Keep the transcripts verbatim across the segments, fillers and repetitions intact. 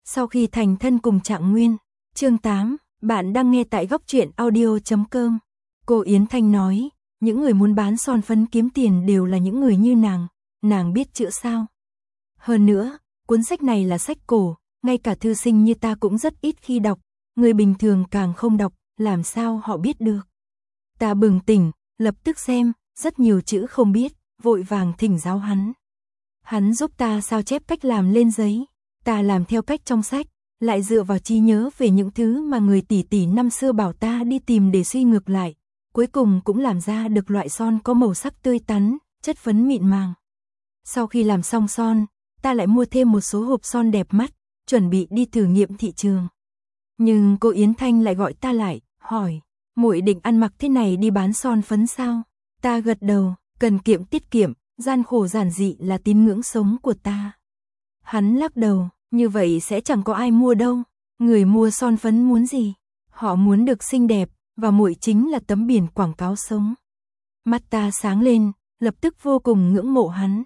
Sau khi thành thân cùng Trạng Nguyên. Chương tám, bạn đang nghe tại góc truyện audio chấm com. Cô Yến Thanh nói, những người muốn bán son phấn kiếm tiền đều là những người như nàng, nàng biết chữ sao? Hơn nữa, cuốn sách này là sách cổ, ngay cả thư sinh như ta cũng rất ít khi đọc, người bình thường càng không đọc, làm sao họ biết được? Ta bừng tỉnh, lập tức xem, rất nhiều chữ không biết, vội vàng thỉnh giáo hắn. Hắn giúp ta sao chép cách làm lên giấy, ta làm theo cách trong sách, lại dựa vào trí nhớ về những thứ mà người tỷ tỷ năm xưa bảo ta đi tìm để suy ngược lại, cuối cùng cũng làm ra được loại son có màu sắc tươi tắn, chất phấn mịn màng. Sau khi làm xong son, ta lại mua thêm một số hộp son đẹp mắt, chuẩn bị đi thử nghiệm thị trường. Nhưng cô Yến Thanh lại gọi ta lại, hỏi, muội định ăn mặc thế này đi bán son phấn sao? Ta gật đầu, cần kiệm tiết kiệm, gian khổ giản dị là tín ngưỡng sống của ta. Hắn lắc đầu, như vậy sẽ chẳng có ai mua đâu, người mua son phấn muốn gì? Họ muốn được xinh đẹp, và muội chính là tấm biển quảng cáo sống. Mắt ta sáng lên, lập tức vô cùng ngưỡng mộ hắn.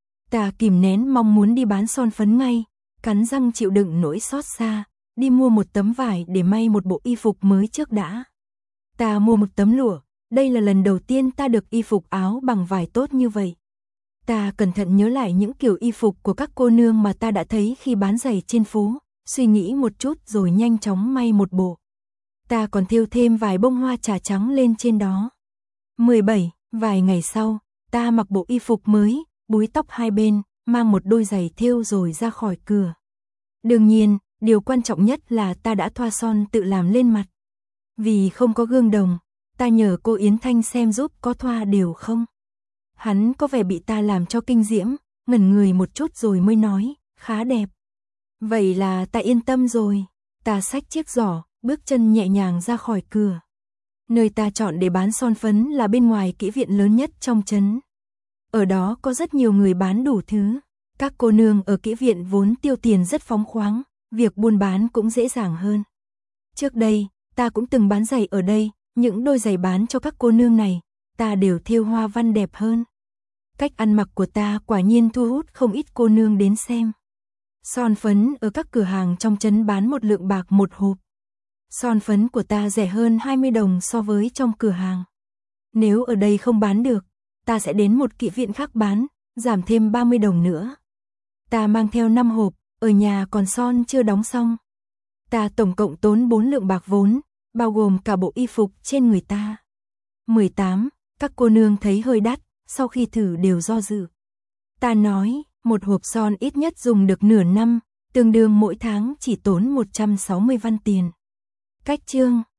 Ta kìm nén mong muốn đi bán son phấn ngay, cắn răng chịu đựng nỗi xót xa, đi mua một tấm vải để may một bộ y phục mới trước đã. Ta mua một tấm lụa, đây là lần đầu tiên ta được y phục áo bằng vải tốt như vậy. Ta cẩn thận nhớ lại những kiểu y phục của các cô nương mà ta đã thấy khi bán giày trên phố, suy nghĩ một chút rồi nhanh chóng may một bộ. Ta còn thêu thêm vài bông hoa trà trắng lên trên đó. mười bảy, vài ngày sau, ta mặc bộ y phục mới, búi tóc hai bên, mang một đôi giày thêu rồi ra khỏi cửa. Đương nhiên, điều quan trọng nhất là ta đã thoa son tự làm lên mặt. Vì không có gương đồng, ta nhờ cô Yến Thanh xem giúp có thoa đều không. Hắn có vẻ bị ta làm cho kinh diễm, ngẩn người một chút rồi mới nói, khá đẹp. Vậy là ta yên tâm rồi, ta xách chiếc giỏ, bước chân nhẹ nhàng ra khỏi cửa. Nơi ta chọn để bán son phấn là bên ngoài kỹ viện lớn nhất trong trấn. Ở đó có rất nhiều người bán đủ thứ, các cô nương ở kỹ viện vốn tiêu tiền rất phóng khoáng, việc buôn bán cũng dễ dàng hơn. Trước đây, ta cũng từng bán giày ở đây, những đôi giày bán cho các cô nương này, ta đều thêu hoa văn đẹp hơn. Cách ăn mặc của ta quả nhiên thu hút không ít cô nương đến xem. Son phấn ở các cửa hàng trong trấn bán một lượng bạc một hộp. Son phấn của ta rẻ hơn hai mươi đồng so với trong cửa hàng. Nếu ở đây không bán được, ta sẽ đến một kỹ viện khác bán, giảm thêm ba mươi đồng nữa. Ta mang theo năm hộp, ở nhà còn son chưa đóng xong. Ta tổng cộng tốn bốn lượng bạc vốn, bao gồm cả bộ y phục trên người ta. mười tám, các cô nương thấy hơi đắt, sau khi thử đều do dự. Ta nói, một hộp son ít nhất dùng được nửa năm, tương đương mỗi tháng chỉ tốn một trăm sáu mươi văn tiền. Cách chương